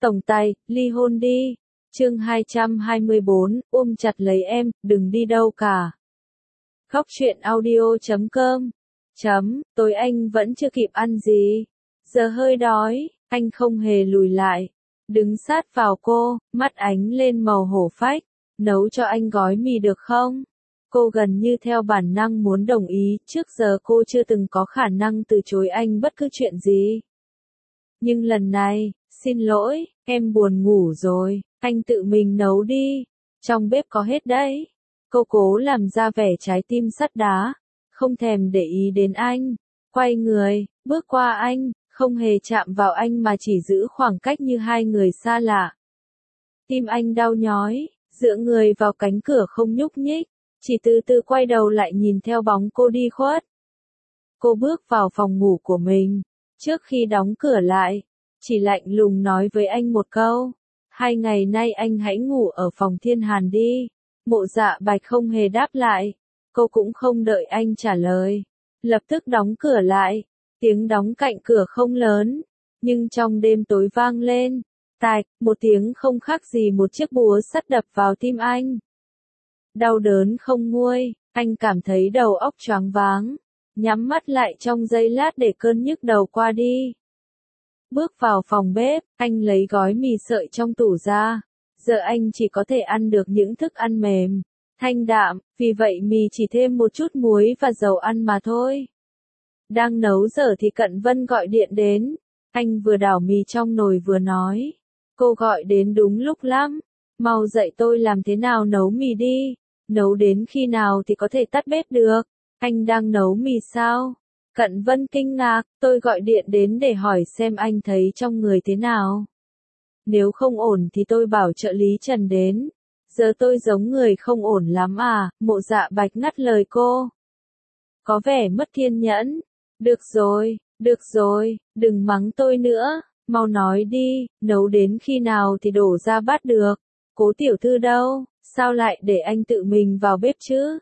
Tổng tài, ly hôn đi. Chương 224, ôm chặt lấy em, đừng đi đâu cả. Khóc chuyện audio.com. Tối anh vẫn chưa kịp ăn gì. Giờ hơi đói, anh không hề lùi lại. Đứng sát vào cô, mắt ánh lên màu hổ phách. Nấu cho anh gói mì được không? Cô gần như theo bản năng muốn đồng ý, trước giờ cô chưa từng có khả năng từ chối anh bất cứ chuyện gì. Nhưng lần này, xin lỗi, em buồn ngủ rồi, anh tự mình nấu đi, trong bếp có hết đấy. Cô cố làm ra vẻ trái tim sắt đá, không thèm để ý đến anh, quay người, bước qua anh, không hề chạm vào anh mà chỉ giữ khoảng cách như hai người xa lạ. Tim anh đau nhói, dựa người vào cánh cửa không nhúc nhích, chỉ từ từ quay đầu lại nhìn theo bóng cô đi khuất. Cô bước vào phòng ngủ của mình, trước khi đóng cửa lại, chỉ lạnh lùng nói với anh một câu. 2 ngày nay anh hãy ngủ ở phòng Thiên Hàn đi. Mộ Dạ Bạch không hề đáp lại. Cô cũng không đợi anh trả lời. Lập tức đóng cửa lại. Tiếng đóng cạnh cửa không lớn. Nhưng trong đêm tối vang lên. Tạch, một tiếng không khác gì một chiếc búa sắt đập vào tim anh. Đau đớn không nguôi, anh cảm thấy đầu óc choáng váng. Nhắm mắt lại trong giây lát để cơn nhức đầu qua đi. Bước vào phòng bếp, anh lấy gói mì sợi trong tủ ra. Giờ anh chỉ có thể ăn được những thức ăn mềm, thanh đạm, vì vậy mì chỉ thêm một chút muối và dầu ăn mà thôi. Đang nấu dở thì Cận Vân gọi điện đến. Anh vừa đảo mì trong nồi vừa nói. Cô gọi đến đúng lúc lắm. Mau dạy tôi làm thế nào nấu mì đi. Nấu đến khi nào thì có thể tắt bếp được. Anh đang nấu mì sao? Cận Vân kinh ngạc, tôi gọi điện đến để hỏi xem anh thấy trong người thế nào. Nếu không ổn thì tôi bảo trợ lý Trần đến. Giờ tôi giống người không ổn lắm à, Mộ Dạ Bạch ngắt lời cô. Có vẻ mất kiên nhẫn. Được rồi, đừng mắng tôi nữa, mau nói đi, nấu đến khi nào thì đổ ra bát được. Cố tiểu thư đâu, sao lại để anh tự mình vào bếp chứ?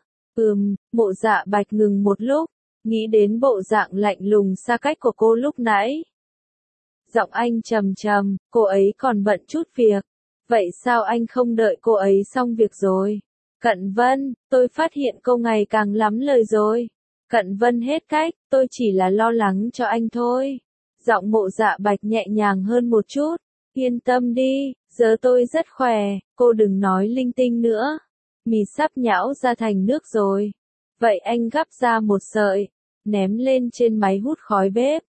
Mộ Dạ Bạch ngừng một lúc. Nghĩ đến bộ dạng lạnh lùng xa cách của cô lúc nãy. Giọng anh trầm trầm, cô ấy còn bận chút việc. Vậy sao anh không đợi cô ấy xong việc rồi? Cận Vân, tôi phát hiện cô ngày càng lắm lời rồi. Cận Vân hết cách, tôi chỉ là lo lắng cho anh thôi. Giọng Mộ Dạ Bạch nhẹ nhàng hơn một chút. Yên tâm đi, giờ tôi rất khỏe, cô đừng nói linh tinh nữa. Mì sắp nhão ra thành nước rồi. Vậy anh gắp ra một sợi, ném lên trên máy hút khói bếp.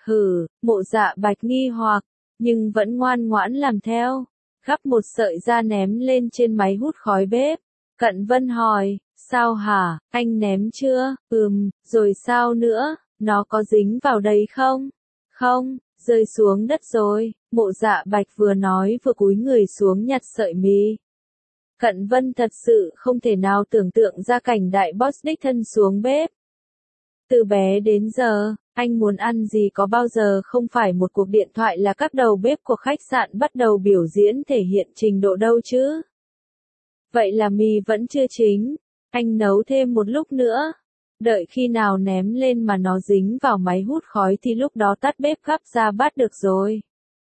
Mộ Dạ Bạch nghi hoặc, nhưng vẫn ngoan ngoãn làm theo. Gắp một sợi ra ném lên trên máy hút khói bếp. Cận Vân hỏi, sao hả, anh ném chưa? Rồi sao nữa, nó có dính vào đấy không? Không, rơi xuống đất rồi. Mộ Dạ Bạch vừa nói vừa cúi người xuống nhặt sợi mì. Cận Vân thật sự không thể nào tưởng tượng ra cảnh đại boss đích thân xuống bếp. Từ bé đến giờ, anh muốn ăn gì có bao giờ không phải một cuộc điện thoại là các đầu bếp của khách sạn bắt đầu biểu diễn thể hiện trình độ đâu chứ. Vậy là mì vẫn chưa chín, anh nấu thêm một lúc nữa. Đợi khi nào ném lên mà nó dính vào máy hút khói thì lúc đó tắt bếp gắp ra bát được rồi.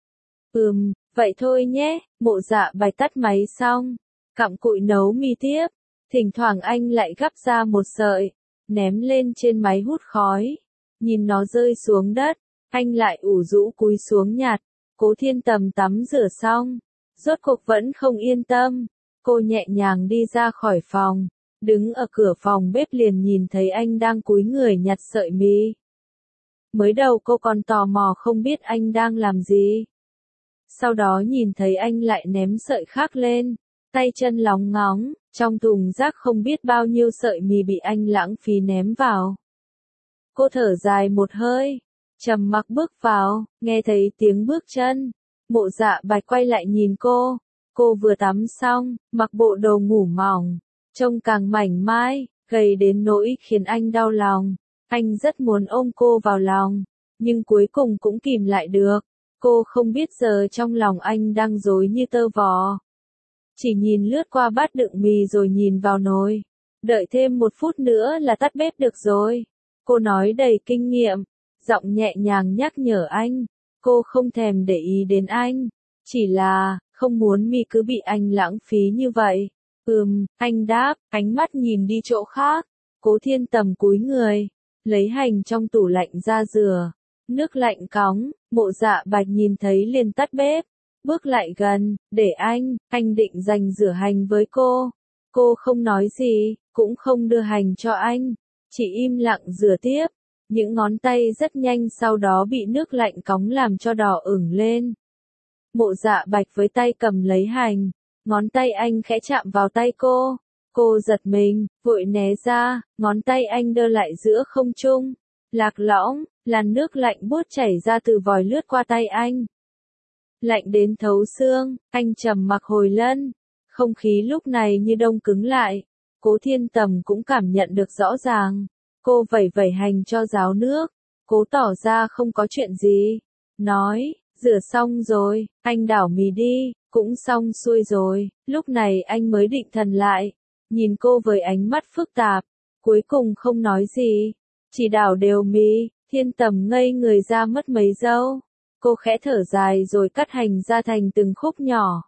Vậy thôi nhé, Mộ Dạ Bạch tắt máy xong. Cặm cụi nấu mì tiếp, thỉnh thoảng anh lại gắp ra một sợi, ném lên trên máy hút khói. Nhìn nó rơi xuống đất, anh lại ủ rũ cúi xuống nhặt. Cố Thiên Tầm tắm rửa xong, rốt cuộc vẫn không yên tâm. Cô nhẹ nhàng đi ra khỏi phòng, đứng ở cửa phòng bếp liền nhìn thấy anh đang cúi người nhặt sợi mì. Mới đầu cô còn tò mò không biết anh đang làm gì. Sau đó nhìn thấy anh lại ném sợi khác lên. Tay chân lóng ngóng, trong thùng rác không biết bao nhiêu sợi mì bị anh lãng phí ném vào. Cô thở dài một hơi, trầm mặc bước vào, nghe thấy tiếng bước chân. Mộ Dạ Bạch quay lại nhìn cô. Cô vừa tắm xong, mặc bộ đồ ngủ mỏng, trông càng mảnh mai, gầy đến nỗi khiến anh đau lòng. Anh rất muốn ôm cô vào lòng, nhưng cuối cùng cũng kìm lại được. Cô không biết giờ trong lòng anh đang rối như tơ vò. Chỉ nhìn lướt qua bát đựng mì rồi nhìn vào nồi. Đợi thêm 1 phút nữa là tắt bếp được rồi. Cô nói đầy kinh nghiệm, giọng nhẹ nhàng nhắc nhở anh. Cô không thèm để ý đến anh, Chỉ là, không muốn mi cứ bị anh lãng phí như vậy. Anh đáp, ánh mắt nhìn đi chỗ khác. Cố Thiên Tầm cúi người, lấy hành trong tủ lạnh ra rửa. Nước lạnh cóng, Mộ Dạ Bạch nhìn thấy liền tắt bếp. Bước lại gần, để anh định dành rửa hành với cô. Cô không nói gì, cũng không đưa hành cho anh. Chỉ im lặng rửa tiếp. Những ngón tay rất nhanh sau đó bị nước lạnh cóng làm cho đỏ ửng lên. Mộ Dạ Bạch với tay cầm lấy hành. Ngón tay anh khẽ chạm vào tay cô. Cô giật mình, vội né ra, ngón tay anh đưa lại giữa không trung. Lạc lõng, làn nước lạnh buốt chảy ra từ vòi lướt qua tay anh. Lạnh đến thấu xương, anh trầm mặc hồi lâu. Không khí lúc này như đông cứng lại. Cố Thiên Tầm cũng cảm nhận được rõ ràng. Cô vẩy vẩy hành cho ráo nước. Cố tỏ ra không có chuyện gì. Nói, rửa xong rồi, anh đảo mì đi, cũng xong xuôi rồi. Lúc này anh mới định thần lại. Nhìn cô với ánh mắt phức tạp. Cuối cùng không nói gì. Chỉ đảo đều mì. Thiên Tầm ngây người ra mất mấy giây. Cô khẽ thở dài rồi cắt hành ra thành từng khúc nhỏ.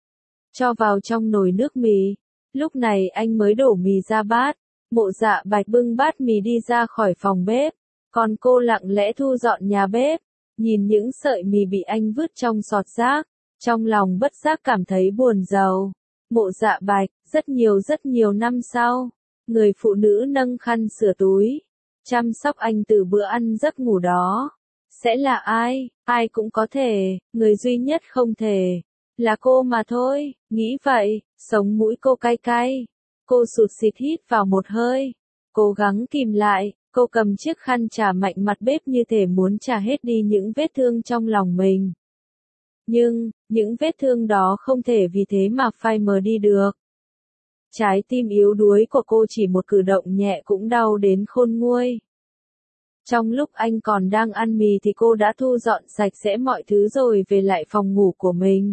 Cho vào trong nồi nước mì. Lúc này anh mới đổ mì ra bát. Mộ Dạ Bạch bưng bát mì đi ra khỏi phòng bếp. Còn cô lặng lẽ thu dọn nhà bếp. Nhìn những sợi mì bị anh vứt trong sọt rác. Trong lòng bất giác cảm thấy buồn rầu. Mộ Dạ Bạch, rất nhiều năm sau. Người phụ nữ nâng khăn sửa túi. Chăm sóc anh từ bữa ăn giấc ngủ đó. Sẽ là ai? Ai cũng có thể. Người duy nhất không thể. Là cô mà thôi. Nghĩ vậy, sống mũi cô cay cay. Cô sụt sịt hít vào một hơi. Cố gắng kìm lại. Cô cầm chiếc khăn chà mạnh mặt bếp như thể muốn chà hết đi những vết thương trong lòng mình. Nhưng, những vết thương đó không thể vì thế mà phai mờ đi được. Trái tim yếu đuối của cô chỉ một cử động nhẹ cũng đau đến khôn nguôi. Trong lúc anh còn đang ăn mì thì cô đã thu dọn sạch sẽ mọi thứ rồi về lại phòng ngủ của mình.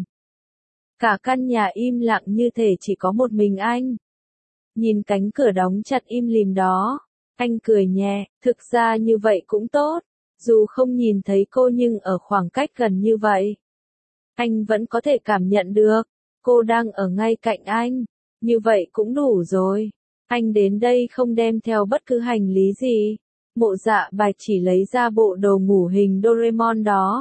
Cả căn nhà im lặng như thể chỉ có một mình anh. Nhìn cánh cửa đóng chặt im lìm đó, anh cười nhẹ, thực ra như vậy cũng tốt. Dù không nhìn thấy cô nhưng ở khoảng cách gần như vậy, anh vẫn có thể cảm nhận được, cô đang ở ngay cạnh anh. Như vậy cũng đủ rồi. Anh đến đây không đem theo bất cứ hành lý gì. Mộ Dạ Bạch chỉ lấy ra bộ đồ ngủ hình Doraemon đó.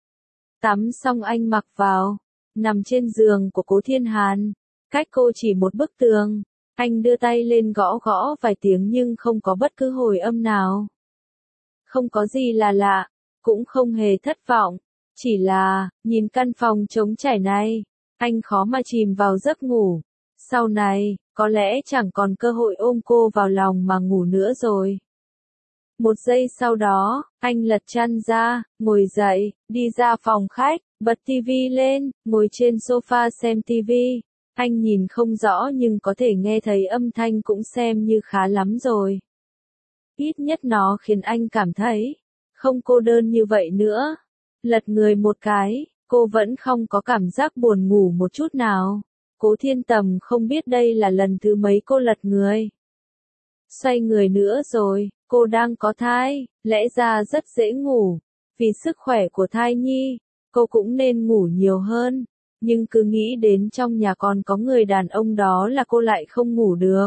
Tắm xong anh mặc vào, nằm trên giường của Cố Thiên Hàn. Cách cô chỉ một bức tường. Anh đưa tay lên gõ gõ vài tiếng nhưng không có bất cứ hồi âm nào. Không có gì là lạ, cũng không hề thất vọng. Chỉ là, nhìn căn phòng trống trải này, anh khó mà chìm vào giấc ngủ. Sau này, có lẽ chẳng còn cơ hội ôm cô vào lòng mà ngủ nữa rồi. Một giây sau đó, anh lật chăn ra, ngồi dậy, đi ra phòng khách, bật tivi lên, ngồi trên sofa xem tivi. Anh nhìn không rõ nhưng có thể nghe thấy âm thanh cũng xem như khá lắm rồi. Ít nhất nó khiến anh cảm thấy không cô đơn như vậy nữa. Lật người một cái, cô vẫn không có cảm giác buồn ngủ một chút nào. Cố Thiên Tầm không biết đây là lần thứ mấy cô lật người. Xoay người nữa rồi, cô đang có thai, lẽ ra rất dễ ngủ. Vì sức khỏe của thai nhi, cô cũng nên ngủ nhiều hơn. Nhưng cứ nghĩ đến trong nhà còn có người đàn ông đó là cô lại không ngủ được.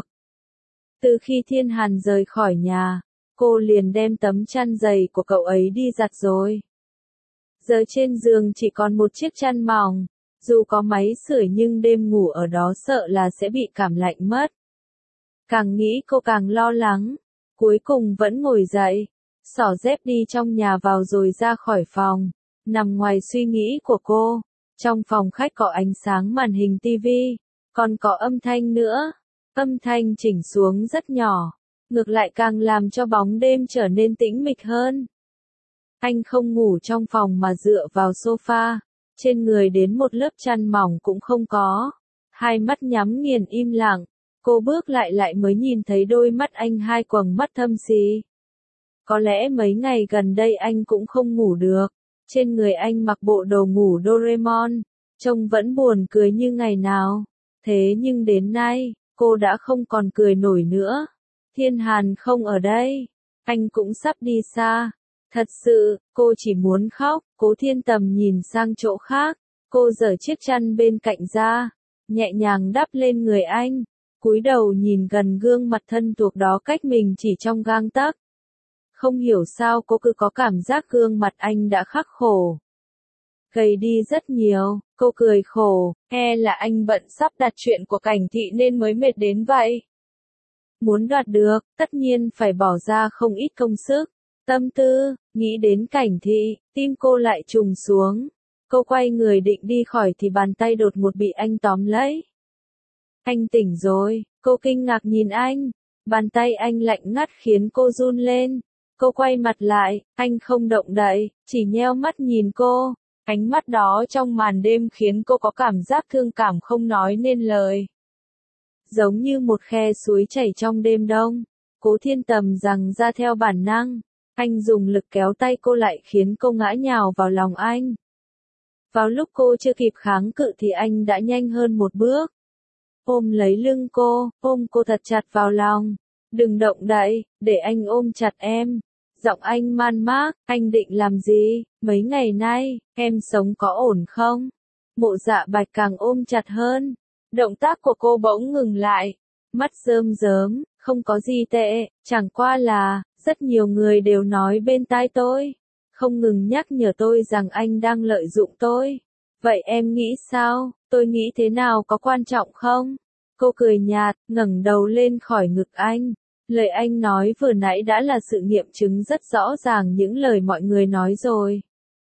Từ khi Thiên Hàn rời khỏi nhà, cô liền đem tấm chăn dày của cậu ấy đi giặt rồi. Giờ trên giường chỉ còn một chiếc chăn mỏng. Dù có máy sưởi nhưng đêm ngủ ở đó sợ là sẽ bị cảm lạnh mất. Càng nghĩ cô càng lo lắng. Cuối cùng vẫn ngồi dậy, xỏ dép đi trong nhà vào rồi ra khỏi phòng. Nằm ngoài suy nghĩ của cô. Trong phòng khách có ánh sáng màn hình tivi, còn có âm thanh nữa. Âm thanh chỉnh xuống rất nhỏ, ngược lại càng làm cho bóng đêm trở nên tĩnh mịch hơn. Anh không ngủ trong phòng mà dựa vào sofa, trên người đến một lớp chăn mỏng cũng không có. Hai mắt nhắm nghiền im lặng, cô bước lại mới nhìn thấy đôi mắt anh hai quầng mắt thâm xì. Có lẽ mấy ngày gần đây anh cũng không ngủ được. Trên người anh mặc bộ đồ ngủ Doraemon, trông vẫn buồn cười như ngày nào. Thế nhưng đến nay, cô đã không còn cười nổi nữa. Thiên Hàn không ở đây, anh cũng sắp đi xa. Thật sự, cô chỉ muốn khóc. Cố Thiên Tầm nhìn sang chỗ khác. Cô giở chiếc chăn bên cạnh ra, nhẹ nhàng đắp lên người anh, cúi đầu nhìn gần gương mặt thân thuộc đó cách mình chỉ trong gang tấc. Không hiểu sao cô cứ có cảm giác gương mặt anh đã khắc khổ, gầy đi rất nhiều. Cô cười khổ, là anh bận sắp đặt chuyện của Cảnh Thị nên mới mệt đến vậy. Muốn đoạt được, tất nhiên phải bỏ ra không ít công sức, tâm tư. Nghĩ đến Cảnh Thị, tim cô lại trùng xuống. Cô quay người định đi khỏi thì bàn tay đột ngột bị anh tóm lấy. Anh tỉnh rồi, cô kinh ngạc nhìn anh. Bàn tay anh lạnh ngắt khiến cô run lên. Cô quay mặt lại, anh không động đậy, chỉ nheo mắt nhìn cô. Ánh mắt đó trong màn đêm khiến cô có cảm giác thương cảm không nói nên lời. Giống như một khe suối chảy trong đêm đông. Cố Thiên Tầm giằng ra theo bản năng. Anh dùng lực kéo tay cô lại khiến cô ngã nhào vào lòng anh. Vào lúc cô chưa kịp kháng cự thì anh đã nhanh hơn một bước. Ôm lấy lưng cô, ôm cô thật chặt vào lòng. Đừng động đậy, để anh ôm chặt em. Giọng anh man mác, anh định làm gì, mấy ngày nay, em sống có ổn không? Mộ Dạ Bạch càng ôm chặt hơn. Động tác của cô bỗng ngừng lại. Mắt rơm rớm, không có gì tệ, chẳng qua là, rất nhiều người đều nói bên tai tôi. Không ngừng nhắc nhở tôi rằng anh đang lợi dụng tôi. Vậy em nghĩ sao, tôi nghĩ thế nào có quan trọng không? Cô cười nhạt, ngẩng đầu lên khỏi ngực anh. Lời anh nói vừa nãy đã là sự nghiệm chứng rất rõ ràng những lời mọi người nói rồi.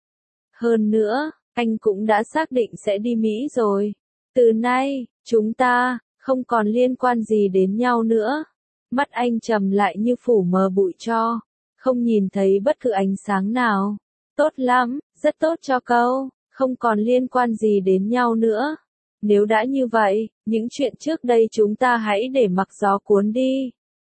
Hơn nữa, anh cũng đã xác định sẽ đi Mỹ rồi. Từ nay, chúng ta, không còn liên quan gì đến nhau nữa. Mắt anh trầm lại như phủ mờ bụi tro, không nhìn thấy bất cứ ánh sáng nào. Tốt lắm, rất tốt cho câu, không còn liên quan gì đến nhau nữa. Nếu đã như vậy, những chuyện trước đây chúng ta hãy để mặc gió cuốn đi.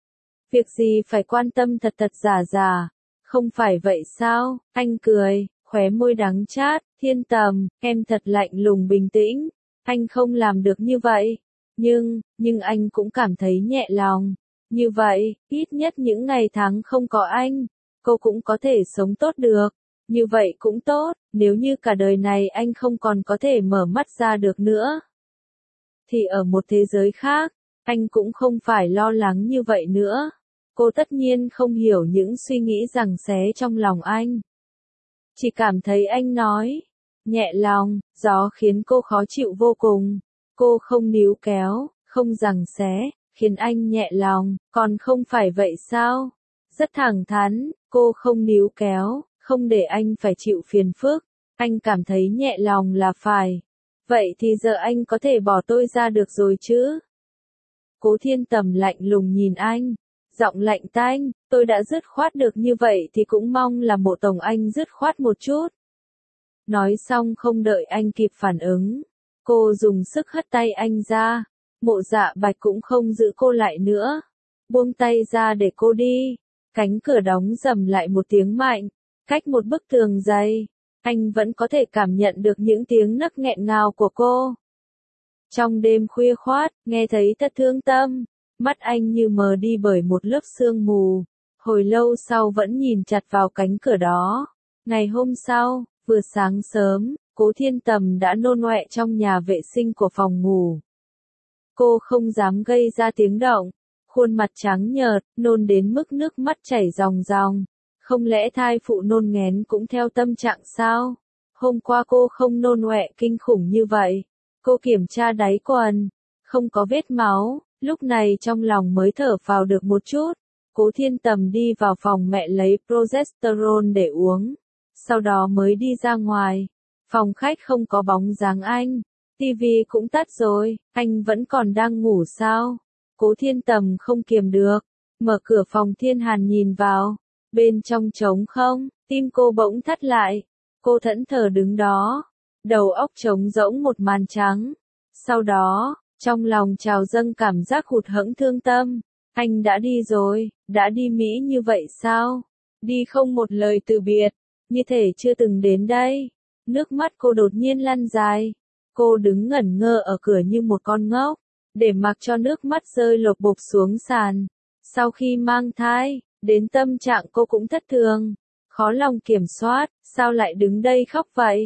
Việc gì phải quan tâm thật thật giả giả, không phải vậy sao? Anh cười, khóe môi đắng chát. Thiên Tầm, em thật lạnh lùng bình tĩnh. Anh không làm được như vậy. Nhưng anh cũng cảm thấy nhẹ lòng. Như vậy, ít nhất những ngày tháng không có anh, cô cũng có thể sống tốt được. Như vậy cũng tốt, nếu như cả đời này anh không còn có thể mở mắt ra được nữa. Thì ở một thế giới khác, anh cũng không phải lo lắng như vậy nữa. Cô tất nhiên không hiểu những suy nghĩ giằng xé trong lòng anh. Chỉ cảm thấy anh nói, nhẹ lòng, gió khiến cô khó chịu vô cùng. Cô không níu kéo, không giằng xé, khiến anh nhẹ lòng, còn không phải vậy sao? Rất thẳng thắn, cô không níu kéo, không để anh phải chịu phiền phức. Anh cảm thấy nhẹ lòng là phải. Vậy thì giờ anh có thể bỏ tôi ra được rồi chứ? Cố Thiên Tầm lạnh lùng nhìn anh. Giọng lạnh tanh, tôi đã dứt khoát được như vậy thì cũng mong là Mộ Tổng anh dứt khoát một chút. Nói xong không đợi anh kịp phản ứng. Cô dùng sức hất tay anh ra. Mộ Dạ Bạch cũng không giữ cô lại nữa. Buông tay ra để cô đi. Cánh cửa đóng rầm lại một tiếng mạnh. Cách một bức tường dày, anh vẫn có thể cảm nhận được những tiếng nấc nghẹn ngào của cô. Trong đêm khuya khoát, nghe thấy thật thương tâm. Mắt anh như mờ đi bởi một lớp sương mù. Hồi lâu sau vẫn nhìn chặt vào cánh cửa đó. Ngày hôm sau, vừa sáng sớm, Cố Thiên Tầm đã nôn ọe trong nhà vệ sinh của phòng ngủ. Cô không dám gây ra tiếng động. Khuôn mặt trắng nhợt, nôn đến mức nước mắt chảy ròng ròng. Không lẽ thai phụ nôn nghén cũng theo tâm trạng sao? Hôm qua cô không nôn ọe kinh khủng như vậy. Cô kiểm tra đáy quần, không có vết máu, lúc này trong lòng mới thở phào được một chút. Cố Thiên Tầm đi vào phòng mẹ lấy progesterone để uống, sau đó mới đi ra ngoài. Phòng khách không có bóng dáng anh, tivi cũng tắt rồi, anh vẫn còn đang ngủ sao? Cố Thiên Tầm không kiềm được, mở cửa phòng Thiên Hàn nhìn vào. Bên trong trống không, tim cô bỗng thắt lại. Cô thẫn thờ đứng đó, đầu óc trống rỗng một màn trắng. Sau đó, trong lòng trào dâng cảm giác hụt hẫng thương tâm. Anh đã đi rồi, đã đi Mỹ như vậy sao? Đi không một lời từ biệt, như thể chưa từng đến đây. Nước mắt cô đột nhiên lăn dài. Cô đứng ngẩn ngơ ở cửa như một con ngốc, để mặc cho nước mắt rơi lộp bộp xuống sàn. Sau khi mang thai, đến tâm trạng cô cũng thất thường, khó lòng kiểm soát, sao lại đứng đây khóc vậy?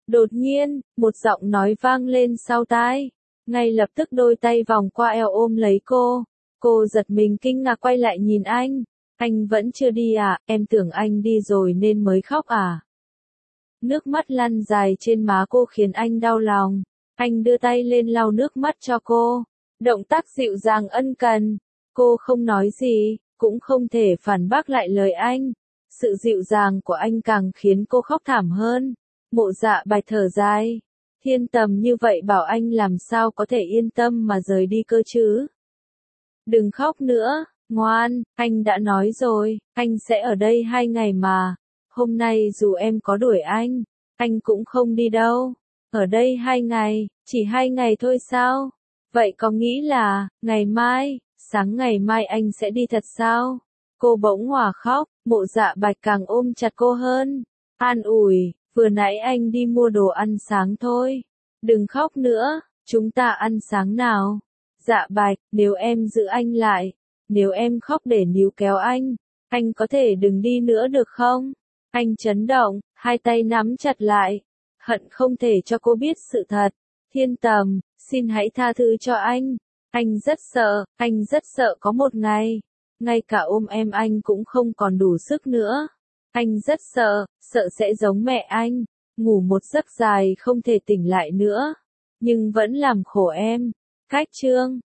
Đột nhiên, một giọng nói vang lên sau tai. Ngay lập tức đôi tay vòng qua eo ôm lấy cô. Cô giật mình kinh ngạc quay lại nhìn anh. Anh vẫn chưa đi à, em tưởng anh đi rồi nên mới khóc à. Nước mắt lăn dài trên má cô khiến anh đau lòng. Anh đưa tay lên lau nước mắt cho cô. Động tác dịu dàng ân cần. Cô không nói gì, cũng không thể phản bác lại lời anh. Sự dịu dàng của anh càng khiến cô khóc thảm hơn. Mộ Dạ Bạch thở dài. Thiên Tầm như vậy bảo anh làm sao có thể yên tâm mà rời đi cơ chứ. Đừng khóc nữa, ngoan, anh đã nói rồi, anh sẽ ở đây 2 ngày mà. Hôm nay dù em có đuổi anh cũng không đi đâu. Ở đây 2 ngày, chỉ 2 ngày thôi sao? Vậy có nghĩ là, ngày mai, sáng ngày mai anh sẽ đi thật sao? Cô bỗng òa khóc, Mộ Dạ Bạch càng ôm chặt cô hơn. An ủi, vừa nãy anh đi mua đồ ăn sáng thôi. Đừng khóc nữa, chúng ta ăn sáng nào. Dạ Bạch, nếu em giữ anh lại, nếu em khóc để níu kéo anh có thể đừng đi nữa được không? Anh chấn động, hai tay nắm chặt lại, hận không thể cho cô biết sự thật. Thiên Tầm, xin hãy tha thứ cho anh rất sợ có một ngày, ngay cả ôm em anh cũng không còn đủ sức nữa. Anh rất sợ sẽ giống mẹ anh, ngủ một giấc dài không thể tỉnh lại nữa, nhưng vẫn làm khổ em. Cách chương